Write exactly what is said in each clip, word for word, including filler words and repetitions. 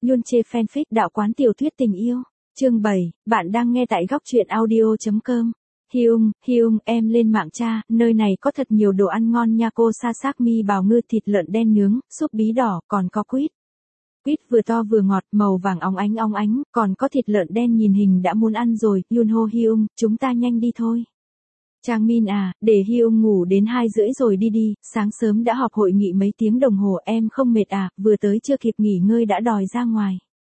Yunche fanfic đạo quán tiểu thuyết tình yêu. Chương bảy, bạn đang nghe tại góc truyện audio.com. Hyung, Hyung, em lên mạng tra, nơi này có thật nhiều đồ ăn ngon nha cô. Sasakmi bào ngư, thịt lợn đen nướng, súp bí đỏ, còn có quýt. Quýt vừa to vừa ngọt, màu vàng óng ánh óng ánh, còn có thịt lợn đen nhìn hình đã muốn ăn rồi. Yunho, Hyung, chúng ta nhanh đi thôi. Trang Min à, để Hyung ngủ đến hai rưỡi rồi đi đi, sáng sớm đã họp hội nghị mấy tiếng đồng hồ, em không mệt à, vừa tới chưa kịp nghỉ ngơi đã đòi ra ngoài.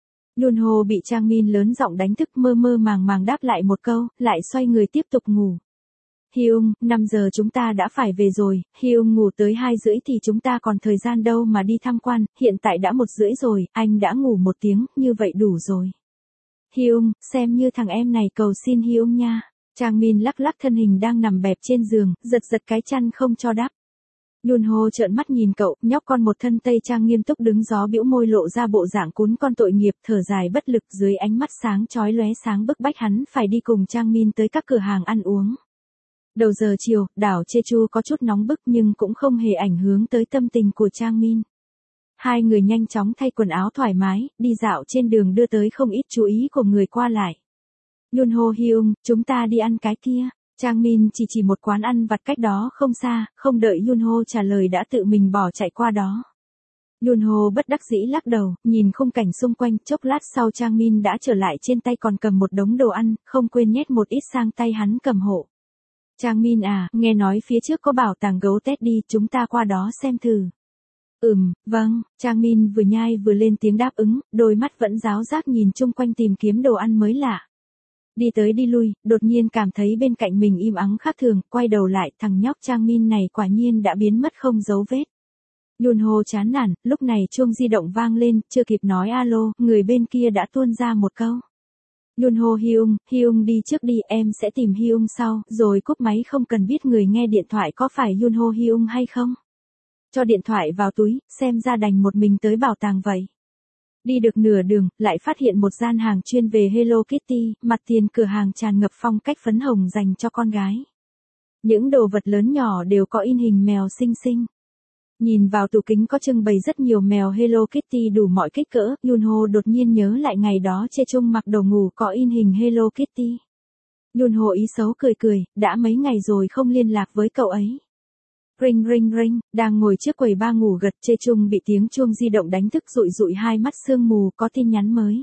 Yunho bị Trang Min lớn giọng đánh thức, mơ mơ màng màng đáp lại một câu, lại xoay người tiếp tục ngủ. Hyung, năm giờ chúng ta đã phải về rồi. Hyung ngủ tới hai rưỡi thì chúng ta còn thời gian đâu mà đi tham quan, hiện tại đã một rưỡi rồi, anh đã ngủ một tiếng, như vậy đủ rồi. Hyung, xem như thằng em này cầu xin Hyung nha. Trang Min lắc lắc thân hình đang nằm bẹp trên giường, giật giật cái chăn không cho đắp. Yunho trợn mắt nhìn cậu, nhóc con một thân tây trang nghiêm túc đứng gió bĩu môi lộ ra bộ dạng cún con tội nghiệp, thở dài bất lực dưới ánh mắt sáng chói lóe sáng bức bách hắn phải đi cùng Trang Min tới các cửa hàng ăn uống. Đầu giờ chiều, đảo Jeju có chút nóng bức nhưng cũng không hề ảnh hưởng tới tâm tình của Trang Min. Hai người nhanh chóng thay quần áo thoải mái, đi dạo trên đường đưa tới không ít chú ý của người qua lại. Yunho, Hyung, chúng ta đi ăn cái kia. Trang Min chỉ chỉ một quán ăn vặt cách đó không xa, không đợi Yunho trả lời đã tự mình bỏ chạy qua đó. Yunho bất đắc dĩ lắc đầu, nhìn khung cảnh xung quanh, chốc lát sau Trang Min đã trở lại, trên tay còn cầm một đống đồ ăn, không quên nhét một ít sang tay hắn cầm hộ. Trang Min à, nghe nói phía trước có bảo tàng gấu Teddy, chúng ta qua đó xem thử. Ừm, vâng, Trang Min vừa nhai vừa lên tiếng đáp ứng, đôi mắt vẫn ráo rác nhìn chung quanh tìm kiếm đồ ăn mới lạ. Đi tới đi lui, đột nhiên cảm thấy bên cạnh mình im ắng khác thường, quay đầu lại, thằng nhóc Trang Min này quả nhiên đã biến mất không dấu vết. Yunho chán nản, lúc này chuông di động vang lên, chưa kịp nói alo, người bên kia đã tuôn ra một câu. Yunho, Hyung, Hyung đi trước đi, em sẽ tìm Hyung sau, rồi cúp máy không cần biết người nghe điện thoại có phải Yunho Hyung hay không. Cho điện thoại vào túi, xem ra đành một mình tới bảo tàng vậy. Đi được nửa đường, lại phát hiện một gian hàng chuyên về Hello Kitty, mặt tiền cửa hàng tràn ngập phong cách phấn hồng dành cho con gái. Những đồ vật lớn nhỏ đều có in hình mèo xinh xinh. Nhìn vào tủ kính có trưng bày rất nhiều mèo Hello Kitty đủ mọi kích cỡ, Yunho đột nhiên nhớ lại ngày đó Jeju mặc đồ ngủ có in hình Hello Kitty. Yunho ý xấu cười cười, đã mấy ngày rồi không liên lạc với cậu ấy. Ring ring ring, đang ngồi trước quầy ba ngủ gật, Jeju bị tiếng chuông di động đánh thức, dụi dụi hai mắt sương mù, có tin nhắn mới.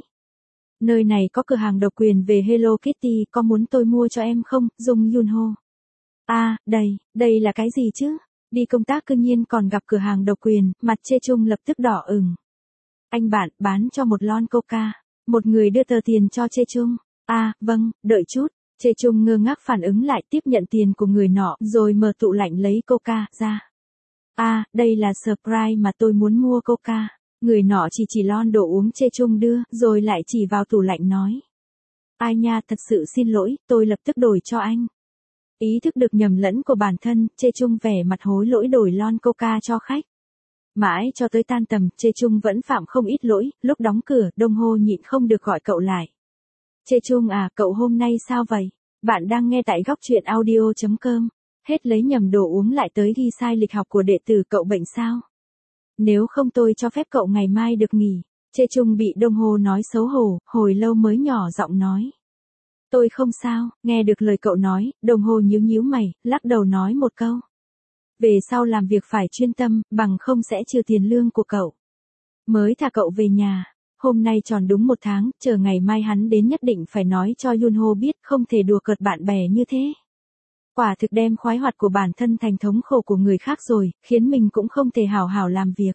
Nơi này có cửa hàng độc quyền về Hello Kitty, có muốn tôi mua cho em không, Dung Yunho. À, đây, đây là cái gì chứ? Đi công tác cư nhiên còn gặp cửa hàng độc quyền, mặt Jeju lập tức đỏ ửng. Anh bạn, bán cho một lon coca. Một người đưa tờ tiền cho Jeju. À, vâng, đợi chút. Jeju ngơ ngác phản ứng lại, tiếp nhận tiền của người nọ, rồi mở tủ lạnh lấy coca ra. À, đây là surprise mà tôi muốn mua coca. Người nọ chỉ chỉ lon đồ uống Jeju đưa, rồi lại chỉ vào tủ lạnh nói. Ai nha, thật sự xin lỗi, tôi lập tức đổi cho anh. Ý thức được nhầm lẫn của bản thân, Jeju vẻ mặt hối lỗi đổi lon coca cho khách. Mãi cho tới tan tầm, Jeju vẫn phạm không ít lỗi, lúc đóng cửa, Dongho nhịn không được gọi cậu lại. Jeju à, cậu hôm nay sao vậy? Bạn đang nghe tại góc truyện audio.com. Hết lấy nhầm đồ uống lại tới ghi sai lịch học của đệ tử, cậu bệnh sao? Nếu không tôi cho phép cậu ngày mai được nghỉ. Jeju bị Dongho nói xấu hổ, hồi lâu mới nhỏ giọng nói. Tôi không sao, nghe được lời cậu nói, Dongho nhíu nhíu mày, lắc đầu nói một câu. Về sau làm việc phải chuyên tâm, bằng không sẽ trừ tiền lương của cậu. Mới thả cậu về nhà. Hôm nay tròn đúng một tháng, chờ ngày mai hắn đến nhất định phải nói cho Yunho biết, không thể đùa cợt bạn bè như thế. Quả thực đem khoái hoạt của bản thân thành thống khổ của người khác rồi, khiến mình cũng không thể hảo hảo làm việc.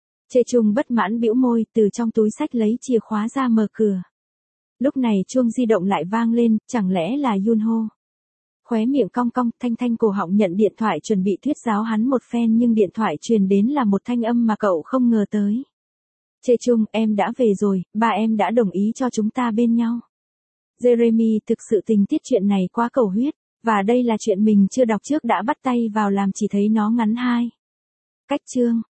Jeju bất mãn bĩu môi, từ trong túi xách lấy chìa khóa ra mở cửa. Lúc này chuông di động lại vang lên, chẳng lẽ là Yunho? Khóe miệng cong cong, thanh thanh cổ họng nhận điện thoại chuẩn bị thuyết giáo hắn một phen, nhưng điện thoại truyền đến là một thanh âm mà cậu không ngờ tới. Jeju, em đã về rồi, ba em đã đồng ý cho chúng ta bên nhau. Jeremy, thực sự tình tiết chuyện này quá cầu huyết, và đây là chuyện mình chưa đọc trước đã bắt tay vào làm, chỉ thấy nó ngắn hai cách chương.